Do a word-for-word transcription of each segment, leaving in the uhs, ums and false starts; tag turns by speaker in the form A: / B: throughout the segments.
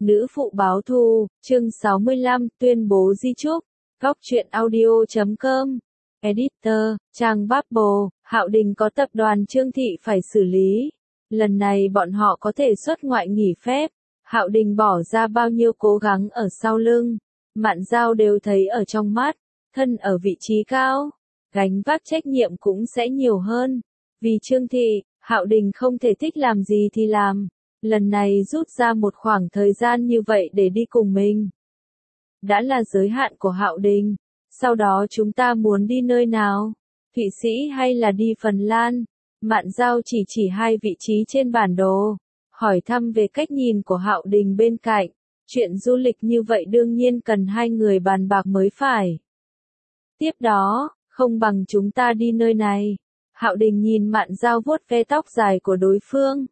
A: Nữ phụ báo thù, chương sáu mươi lăm, tuyên bố di chúc, góc truyện audio chấm com, editor, trang Bubble, Hạo Đình có tập đoàn Trương Thị phải xử lý. Lần này bọn họ có thể xuất ngoại nghỉ phép, Hạo Đình bỏ ra bao nhiêu cố gắng ở sau lưng, Mạn Dao đều thấy ở trong mắt, thân ở vị trí cao, gánh vác trách nhiệm cũng sẽ nhiều hơn. Vì Trương Thị, Hạo Đình không thể thích làm gì thì làm. Lần này rút ra một khoảng thời gian như vậy để đi cùng mình. Đã là giới hạn của Hạo Đình. Sau đó chúng ta muốn đi nơi nào? Thụy Sĩ hay là đi Phần Lan? Mạn Dao chỉ chỉ hai vị trí trên bản đồ. Hỏi thăm về cách nhìn của Hạo Đình bên cạnh. Chuyện du lịch như vậy đương nhiên cần hai người bàn bạc mới phải. Tiếp đó, không bằng chúng ta đi nơi này. Hạo Đình nhìn Mạn Dao vuốt ve tóc dài của đối phương.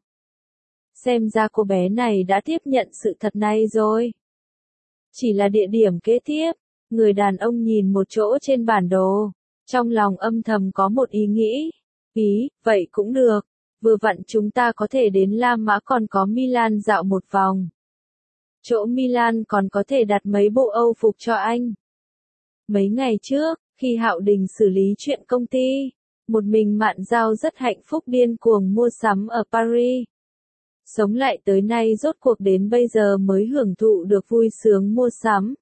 A: Xem ra cô bé này đã tiếp nhận sự thật này rồi. Chỉ là địa điểm kế tiếp, người đàn ông nhìn một chỗ trên bản đồ, trong lòng âm thầm có một ý nghĩ. Ý, vậy cũng được, vừa vặn chúng ta có thể đến La Mã còn có Milan dạo một vòng. Chỗ Milan còn có thể đặt mấy bộ Âu phục cho anh. Mấy ngày trước, khi Hạo Đình xử lý chuyện công ty, một mình Mạn Dao rất hạnh phúc điên cuồng mua sắm ở Paris. Sống lại tới nay rốt cuộc đến bây giờ mới hưởng thụ được vui sướng mua sắm.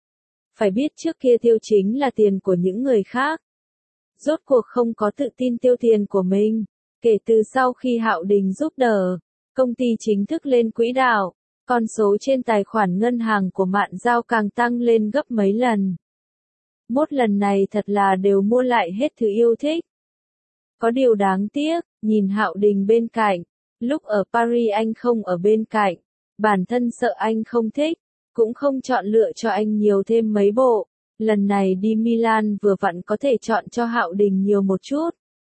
A: Phải biết trước kia tiêu chính là tiền của những người khác. Rốt cuộc không có tự tin tiêu tiền của mình. Kể từ sau khi Hạo Đình giúp đỡ, công ty chính thức lên quỹ đạo, con số trên tài khoản ngân hàng của Mạn Dao càng tăng lên gấp mấy lần. Một lần này thật là đều mua lại hết thứ yêu thích. Có điều đáng tiếc, nhìn Hạo Đình bên cạnh. Lúc ở Paris anh không ở bên cạnh, bản thân sợ anh không thích, cũng không chọn lựa cho anh nhiều thêm mấy bộ. Lần này đi Milan vừa vặn có thể chọn cho Hạo Đình nhiều một chút.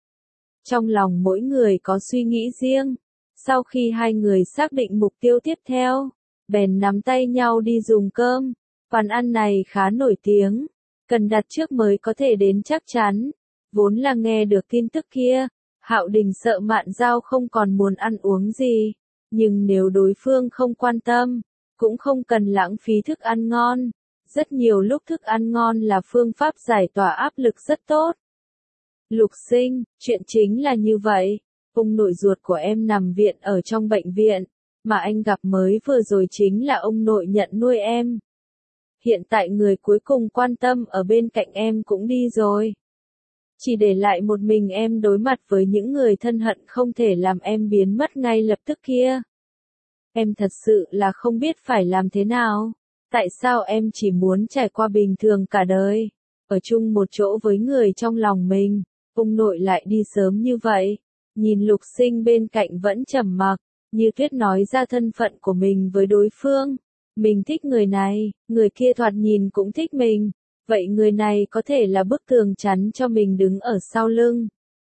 A: Trong lòng mỗi người có suy nghĩ riêng. Sau khi hai người xác định mục tiêu tiếp theo, bèn nắm tay nhau đi dùng cơm. Quán ăn này khá nổi tiếng, cần đặt trước mới có thể đến chắc chắn. Vốn là nghe được tin tức kia. Hạo Đình sợ Mạn Dao không còn muốn ăn uống gì, nhưng nếu đối phương không quan tâm, cũng không cần lãng phí thức ăn ngon. Rất nhiều lúc thức ăn ngon là phương pháp giải tỏa áp lực rất tốt. Lục Sinh, chuyện chính là như vậy, ông nội ruột của em nằm viện ở trong bệnh viện, mà anh gặp mới vừa rồi chính là ông nội nhận nuôi em. Hiện tại người cuối cùng quan tâm ở bên cạnh em cũng đi rồi. Chỉ để lại một mình em đối mặt với những người thân hận không thể làm em biến mất ngay lập tức kia. Em thật sự là không biết phải làm thế nào. Tại sao em chỉ muốn trải qua bình thường cả đời, ở chung một chỗ với người trong lòng mình, ông nội lại đi sớm như vậy. Nhìn Lục Sinh bên cạnh vẫn trầm mặc, Như Tuyết nói ra thân phận của mình với đối phương. Mình thích người này, người kia thoạt nhìn cũng thích mình. Vậy người này có thể là bức tường chắn cho mình đứng ở sau lưng.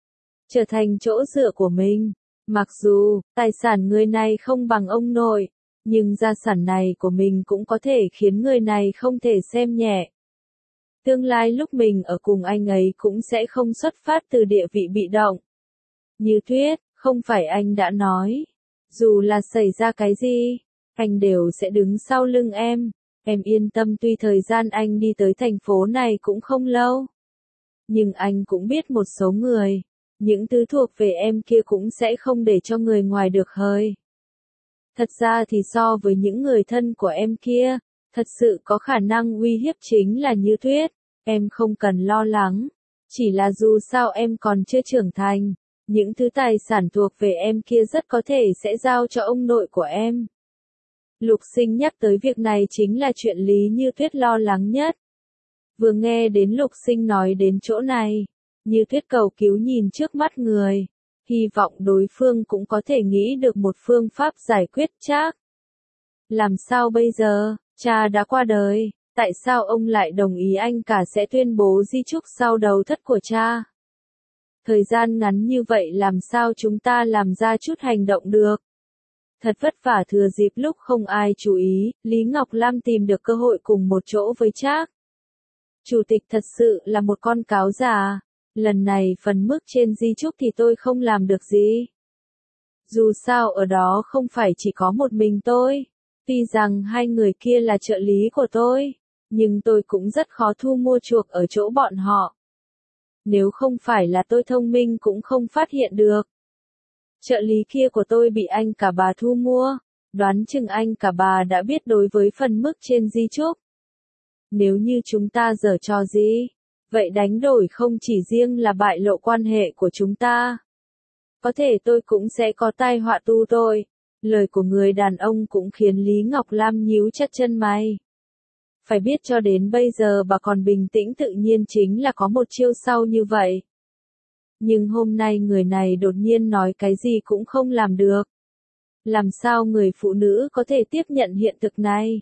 A: Trở thành chỗ dựa của mình. Mặc dù, tài sản người này không bằng ông nội, nhưng gia sản này của mình cũng có thể khiến người này không thể xem nhẹ. Tương lai lúc mình ở cùng anh ấy cũng sẽ không xuất phát từ địa vị bị động. Như Tuyết, không phải anh đã nói, dù là xảy ra cái gì, anh đều sẽ đứng sau lưng em. Em yên tâm tuy thời gian anh đi tới thành phố này cũng không lâu. Nhưng anh cũng biết một số người, những thứ thuộc về em kia cũng sẽ không để cho người ngoài được hơi. Thật ra thì so với những người thân của em kia, thật sự có khả năng uy hiếp chính là Như Tuyết. Em không cần lo lắng, chỉ là dù sao em còn chưa trưởng thành, những thứ tài sản thuộc về em kia rất có thể sẽ giao cho ông nội của em. Lục Sinh nhắc tới việc này chính là chuyện Lý Như Tuyết lo lắng nhất. Vừa nghe đến Lục Sinh nói đến chỗ này, Như Tuyết cầu cứu nhìn trước mắt người, hy vọng đối phương cũng có thể nghĩ được một phương pháp giải quyết chắc. Làm sao bây giờ, cha đã qua đời, tại sao ông lại đồng ý anh cả sẽ tuyên bố di chúc sau đầu thất của cha? Thời gian ngắn như vậy làm sao chúng ta làm ra chút hành động được? Thật vất vả thừa dịp lúc không ai chú ý, Lý Ngọc Lam tìm được cơ hội cùng một chỗ với Trác. Chủ tịch thật sự là một con cáo già, lần này phần mức trên di chúc thì tôi không làm được gì. Dù sao ở đó không phải chỉ có một mình tôi, Tuy rằng hai người kia là trợ lý của tôi, nhưng tôi cũng rất khó thu mua chuộc ở chỗ bọn họ. Nếu không phải là tôi thông minh cũng không phát hiện được. Trợ lý kia của tôi bị anh cả bà thu mua, đoán chừng anh cả bà đã biết đối với phần mức trên di chúc. Nếu như chúng ta giở trò gì, vậy đánh đổi không chỉ riêng là bại lộ quan hệ của chúng ta. Có thể tôi cũng sẽ có tai họa tu tôi. Lời của người đàn ông cũng khiến Lý Ngọc Lam nhíu chặt chân mày. Phải biết cho đến bây giờ bà còn bình tĩnh tự nhiên chính là có một chiêu sau như vậy. Nhưng hôm nay người này đột nhiên nói cái gì cũng không làm được. Làm sao người phụ nữ có thể tiếp nhận hiện thực này?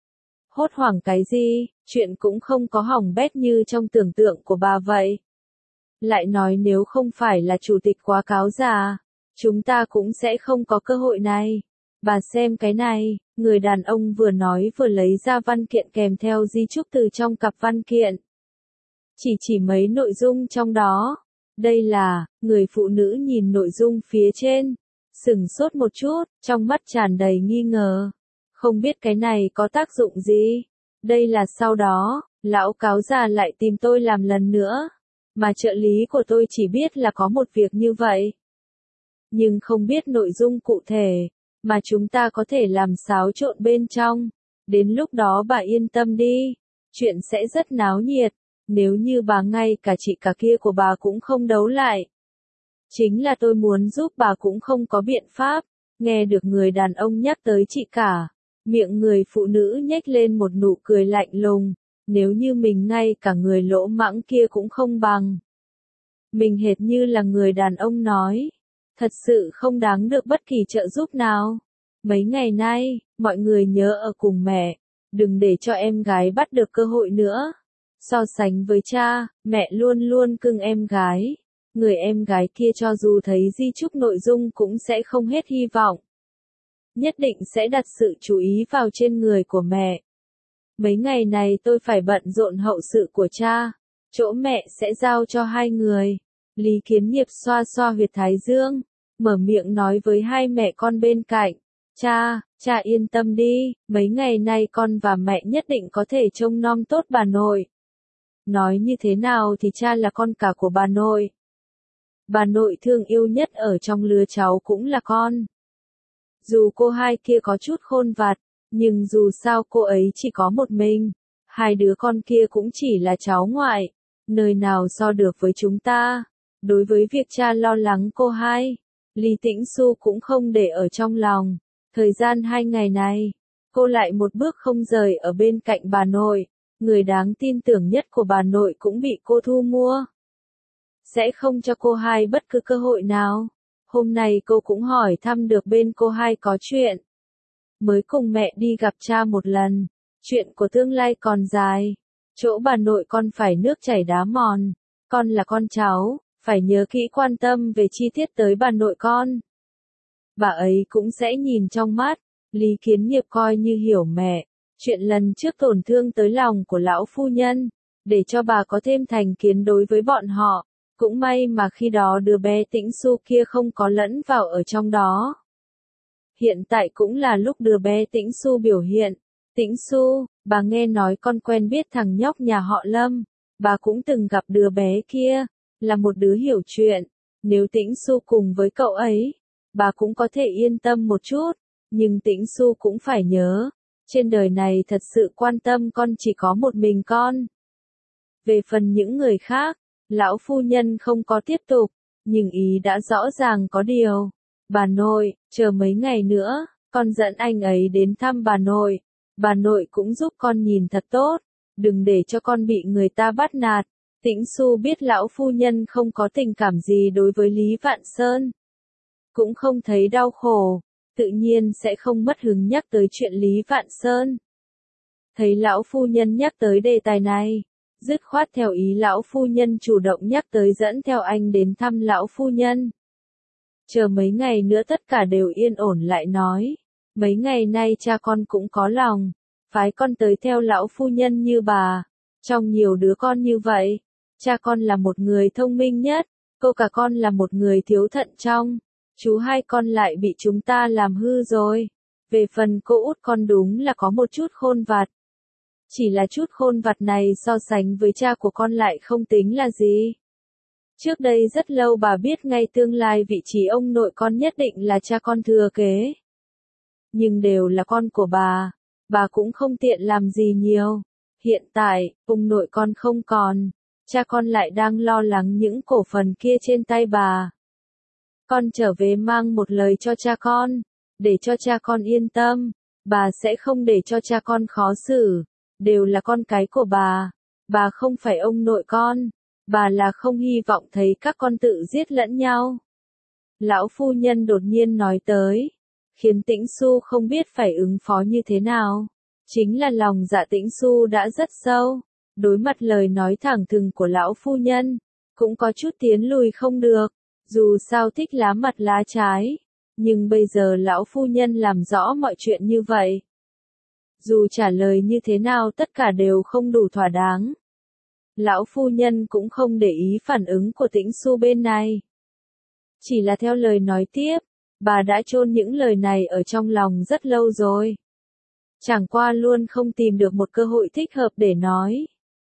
A: Hốt hoảng cái gì, chuyện cũng không có hỏng bét như trong tưởng tượng của bà vậy. Lại nói nếu không phải là chủ tịch quá cáo già, chúng ta cũng sẽ không có cơ hội này. Bà xem cái này, người đàn ông vừa nói vừa lấy ra văn kiện kèm theo di chúc từ trong cặp văn kiện. Chỉ chỉ mấy nội dung trong đó. Đây là, người phụ nữ nhìn nội dung phía trên, sửng sốt một chút, trong mắt tràn đầy nghi ngờ. Không biết cái này có tác dụng gì? Đây là sau đó, lão cáo già lại tìm tôi làm lần nữa. Mà trợ lý của tôi chỉ biết là có một việc như vậy. Nhưng không biết nội dung cụ thể, mà chúng ta có thể làm xáo trộn bên trong. Đến lúc đó bà yên tâm đi, chuyện sẽ rất náo nhiệt, nếu như bà ngay cả chị cả kia của bà cũng không đấu lại. Chính là tôi muốn giúp bà cũng không có biện pháp, nghe được người đàn ông nhắc tới chị cả. Miệng người phụ nữ nhếch lên một nụ cười lạnh lùng, nếu như mình ngay cả người lỗ mãng kia cũng không bằng. Mình hệt như là người đàn ông nói. Thật sự không đáng được bất kỳ trợ giúp nào. Mấy ngày nay, mọi người nhớ ở cùng mẹ, đừng để cho em gái bắt được cơ hội nữa. So sánh với cha, mẹ luôn luôn cưng em gái. Người em gái kia cho dù thấy di chúc nội dung cũng sẽ không hết hy vọng. Nhất định sẽ đặt sự chú ý vào trên người của mẹ. Mấy ngày này tôi phải bận rộn hậu sự của cha, chỗ mẹ sẽ giao cho hai người. Lý Kiến Nghiệp xoa xoa huyệt thái dương, mở miệng nói với hai mẹ con bên cạnh. Cha, cha yên tâm đi, mấy ngày nay con và mẹ nhất định có thể trông nom tốt bà nội. Nói như thế nào thì cha là con cả của bà nội. Bà nội thương yêu nhất ở trong lứa cháu cũng là con. Dù cô hai kia có chút khôn vặt, nhưng dù sao cô ấy chỉ có một mình. Hai đứa con kia cũng chỉ là cháu ngoại, nơi nào so được với chúng ta. Đối với việc cha lo lắng cô hai, Lý Tĩnh Xu cũng không để ở trong lòng. Thời gian hai ngày này, cô lại một bước không rời ở bên cạnh bà nội. Người đáng tin tưởng nhất của bà nội cũng bị cô thu mua. Sẽ không cho cô hai bất cứ cơ hội nào. Hôm nay cô cũng hỏi thăm được bên cô hai có chuyện. Mới cùng mẹ đi gặp cha một lần. Chuyện của tương lai còn dài. Chỗ bà nội con phải nước chảy đá mòn. Con là con cháu, phải nhớ kỹ quan tâm về chi tiết tới bà nội con. Bà ấy cũng sẽ nhìn trong mắt. Lý Kiến Nghiệp coi như hiểu mẹ. Chuyện lần trước tổn thương tới lòng của lão phu nhân. Để cho bà có thêm thành kiến đối với bọn họ. Cũng may mà khi đó đứa bé Tĩnh Xu kia không có lẫn vào ở trong đó. Hiện tại cũng là lúc đứa bé Tĩnh Xu biểu hiện. Tĩnh Xu, bà nghe nói con quen biết thằng nhóc nhà họ Lâm. Bà cũng từng gặp đứa bé kia, là một đứa hiểu chuyện. Nếu Tĩnh Xu cùng với cậu ấy, bà cũng có thể yên tâm một chút. Nhưng Tĩnh Xu cũng phải nhớ, trên đời này thật sự quan tâm con chỉ có một mình con. Về phần những người khác, lão phu nhân không có tiếp tục, nhưng ý đã rõ ràng có điều. Bà nội, chờ mấy ngày nữa, con dẫn anh ấy đến thăm bà nội. Bà nội cũng giúp con nhìn thật tốt, đừng để cho con bị người ta bắt nạt. Tĩnh Xu biết lão phu nhân không có tình cảm gì đối với Lý Vạn Sơn. Cũng không thấy đau khổ, tự nhiên sẽ không mất hứng nhắc tới chuyện Lý Vạn Sơn. Thấy lão phu nhân nhắc tới đề tài này, dứt khoát theo ý lão phu nhân chủ động nhắc tới dẫn theo anh đến thăm lão phu nhân. Chờ mấy ngày nữa tất cả đều yên ổn lại nói. Mấy ngày nay cha con cũng có lòng, phái con tới theo lão phu nhân như bà. Trong nhiều đứa con như vậy, cha con là một người thông minh nhất, cô cả con là một người thiếu thận trong. Chú hai con lại bị chúng ta làm hư rồi. Về phần cô út con đúng là có một chút khôn vặt. Chỉ là chút khôn vặt này so sánh với cha của con lại không tính là gì. Trước đây rất lâu bà biết ngay tương lai vị trí ông nội con nhất định là cha con thừa kế. Nhưng đều là con của bà, bà cũng không tiện làm gì nhiều. Hiện tại, ông nội con không còn, cha con lại đang lo lắng những cổ phần kia trên tay bà. Con trở về mang một lời cho cha con, để cho cha con yên tâm, bà sẽ không để cho cha con khó xử, đều là con cái của bà, bà không phải ông nội con, bà là không hy vọng thấy các con tự giết lẫn nhau. Lão phu nhân đột nhiên nói tới, khiến Tĩnh Xu không biết phải ứng phó như thế nào. Chính là lòng dạ Tĩnh Xu đã rất sâu, đối mặt lời nói thẳng thừng của lão phu nhân, cũng có chút tiến lùi không được, dù sao thích lá mặt lá trái, nhưng bây giờ lão phu nhân làm rõ mọi chuyện như vậy. Dù trả lời như thế nào tất cả đều không đủ thỏa đáng. Lão phu nhân cũng không để ý phản ứng của Tĩnh Xu bên này. Chỉ là theo lời nói tiếp, bà đã chôn những lời này ở trong lòng rất lâu rồi. Chẳng qua luôn không tìm được một cơ hội thích hợp để nói.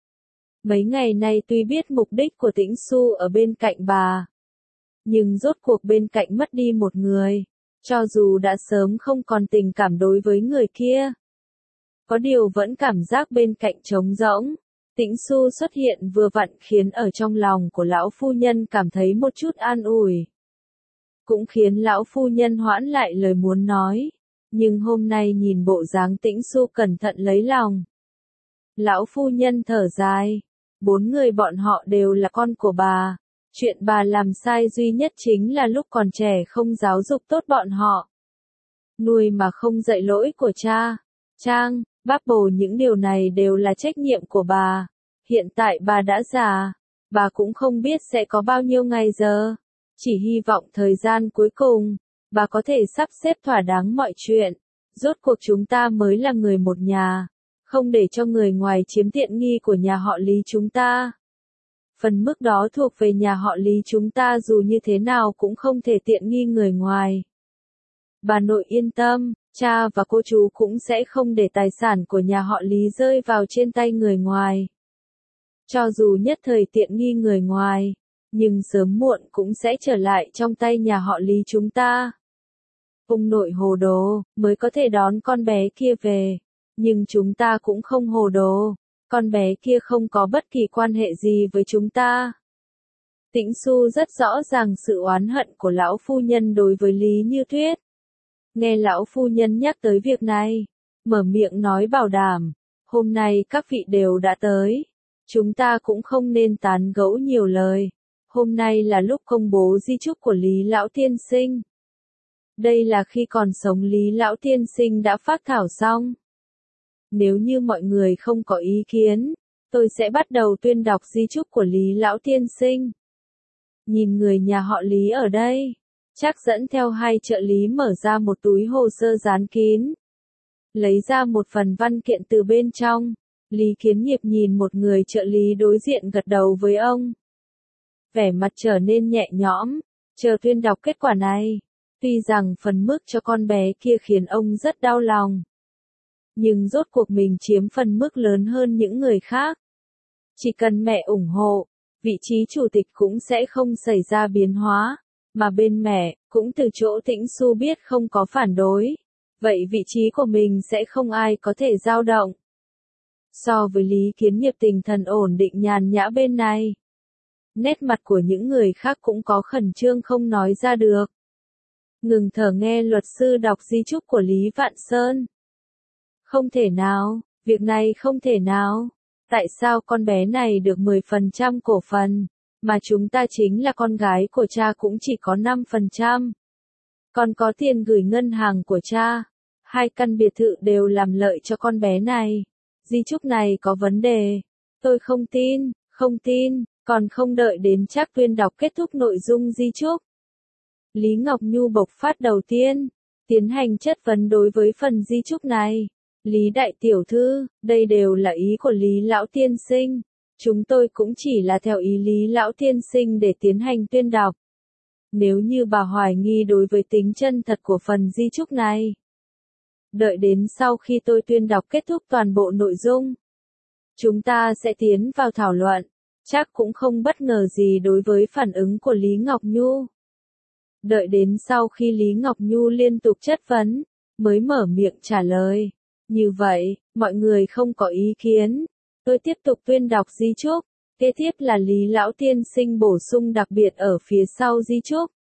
A: Mấy ngày nay tuy biết mục đích của Tĩnh Xu ở bên cạnh bà, nhưng rốt cuộc bên cạnh mất đi một người, cho dù đã sớm không còn tình cảm đối với người kia. Có điều vẫn cảm giác bên cạnh trống rỗng. Tĩnh Xu xuất hiện vừa vặn khiến ở trong lòng của lão phu nhân cảm thấy một chút an ủi. Cũng khiến lão phu nhân hoãn lại lời muốn nói. Nhưng hôm nay nhìn bộ dáng Tĩnh Xu cẩn thận lấy lòng. Lão phu nhân thở dài. Bốn người bọn họ đều là con của bà. Chuyện bà làm sai duy nhất chính là lúc còn trẻ không giáo dục tốt bọn họ. Nuôi mà không dạy lỗi của cha, Trang, bác bồ những điều này đều là trách nhiệm của bà. Hiện tại bà đã già, bà cũng không biết sẽ có bao nhiêu ngày giờ. Chỉ hy vọng thời gian cuối cùng, bà có thể sắp xếp thỏa đáng mọi chuyện. Rốt cuộc chúng ta mới là người một nhà, không để cho người ngoài chiếm tiện nghi của nhà họ Lý chúng ta. Phần mức đó thuộc về nhà họ Lý chúng ta dù như thế nào cũng không thể tiện nghi người ngoài. Bà nội yên tâm, cha và cô chú cũng sẽ không để tài sản của nhà họ Lý rơi vào trên tay người ngoài. Cho dù nhất thời tiện nghi người ngoài, nhưng sớm muộn cũng sẽ trở lại trong tay nhà họ Lý chúng ta. Ông nội hồ đồ, mới có thể đón con bé kia về, nhưng chúng ta cũng không hồ đồ, con bé kia không có bất kỳ quan hệ gì với chúng ta. Tĩnh Xu rất rõ ràng sự oán hận của lão phu nhân đối với Lý Như Tuyết. Nghe lão phu nhân nhắc tới việc này, mở miệng nói bảo đảm, hôm nay các vị đều đã tới, chúng ta cũng không nên tán gẫu nhiều lời, hôm nay là lúc công bố di chúc của Lý Lão Tiên Sinh. Đây là khi còn sống Lý Lão Tiên Sinh đã phác thảo xong. Nếu như mọi người không có ý kiến, tôi sẽ bắt đầu tuyên đọc di chúc của Lý Lão Tiên Sinh. Nhìn người nhà họ Lý ở đây, chắc dẫn theo hai trợ lý mở ra một túi hồ sơ dán kín. Lấy ra một phần văn kiện từ bên trong, Lý Kiến Nghiệp nhìn một người trợ lý đối diện gật đầu với ông. Vẻ mặt trở nên nhẹ nhõm, chờ tuyên đọc kết quả này. Tuy rằng phần mức cho con bé kia khiến ông rất đau lòng. Nhưng rốt cuộc mình chiếm phần mức lớn hơn những người khác. Chỉ cần mẹ ủng hộ, vị trí chủ tịch cũng sẽ không xảy ra biến hóa. Mà bên mẹ, cũng từ chỗ Tĩnh Xu biết không có phản đối. Vậy vị trí của mình sẽ không ai có thể dao động. So với Lý Kiến Nghiệp tinh thần ổn định nhàn nhã bên này. Nét mặt của những người khác cũng có khẩn trương không nói ra được. Ngừng thở nghe luật sư đọc di chúc của Lý Vạn Sơn. Không thể nào, việc này không thể nào. Tại sao con bé này được mười phần trăm cổ phần, mà chúng ta chính là con gái của cha cũng chỉ có năm phần trăm. Còn có tiền gửi ngân hàng của cha, hai căn biệt thự đều làm lợi cho con bé này. Di chúc này có vấn đề. Tôi không tin, không tin, còn không đợi đến chắc tuyên đọc kết thúc nội dung di chúc. Lý Ngọc Nhu bộc phát đầu tiên, tiến hành chất vấn đối với phần di chúc này. Lý Đại Tiểu Thư, đây đều là ý của Lý Lão Tiên Sinh. Chúng tôi cũng chỉ là theo ý Lý Lão Tiên Sinh để tiến hành tuyên đọc. Nếu như bà hoài nghi đối với tính chân thật của phần di chúc này, Đợi đến sau khi tôi tuyên đọc kết thúc toàn bộ nội dung, chúng ta sẽ tiến vào thảo luận. Chắc cũng không bất ngờ gì đối với phản ứng của Lý Ngọc Nhu. Đợi đến sau khi Lý Ngọc Nhu liên tục chất vấn, mới mở miệng trả lời. Như vậy, mọi người không có ý kiến. Tôi tiếp tục tuyên đọc di chúc. Kế tiếp là Lý Lão Tiên Sinh bổ sung đặc biệt ở phía sau di chúc.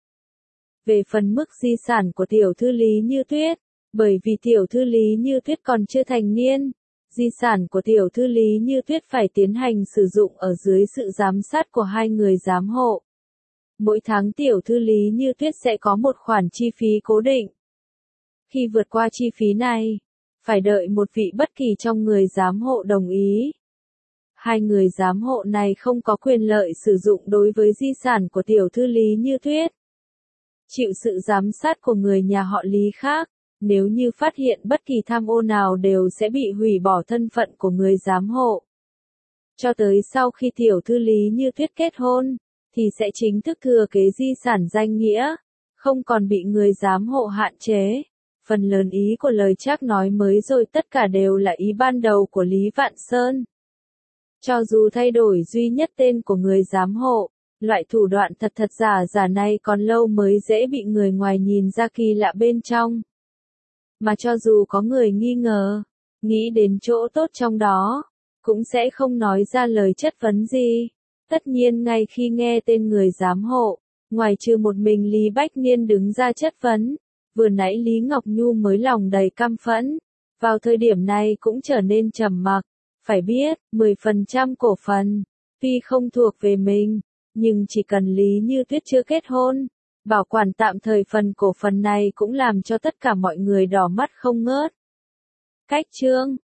A: Về phần mức di sản của tiểu thư Lý Như Tuyết, bởi vì tiểu thư Lý Như Tuyết còn chưa thành niên, di sản của tiểu thư Lý Như Tuyết phải tiến hành sử dụng ở dưới sự giám sát của hai người giám hộ. Mỗi tháng tiểu thư Lý Như Tuyết sẽ có một khoản chi phí cố định. Khi vượt qua chi phí này, phải đợi một vị bất kỳ trong người giám hộ đồng ý. Hai người giám hộ này không có quyền lợi sử dụng đối với di sản của tiểu thư Lý Như Tuyết. Chịu sự giám sát của người nhà họ Lý khác, nếu như phát hiện bất kỳ tham ô nào đều sẽ bị hủy bỏ thân phận của người giám hộ. Cho tới sau khi tiểu thư Lý Như Tuyết kết hôn, thì sẽ chính thức thừa kế di sản danh nghĩa, không còn bị người giám hộ hạn chế. Phần lớn ý của lời Trác nói mới rồi tất cả đều là ý ban đầu của Lý Vạn Sơn. Cho dù thay đổi duy nhất tên của người giám hộ, loại thủ đoạn thật thật giả giả này còn lâu mới dễ bị người ngoài nhìn ra kỳ lạ bên trong. Mà cho dù có người nghi ngờ, nghĩ đến chỗ tốt trong đó, cũng sẽ không nói ra lời chất vấn gì. Tất nhiên ngay khi nghe tên người giám hộ, ngoài trừ một mình Lý Bách Niên đứng ra chất vấn, vừa nãy Lý Ngọc Nhu mới lòng đầy căm phẫn, vào thời điểm này cũng trở nên trầm mặc. Phải biết, mười phần trăm cổ phần, tuy không thuộc về mình, nhưng chỉ cần Lý Như Tuyết chưa kết hôn, bảo quản tạm thời phần cổ phần này cũng làm cho tất cả mọi người đỏ mắt không ngớt. Cách chương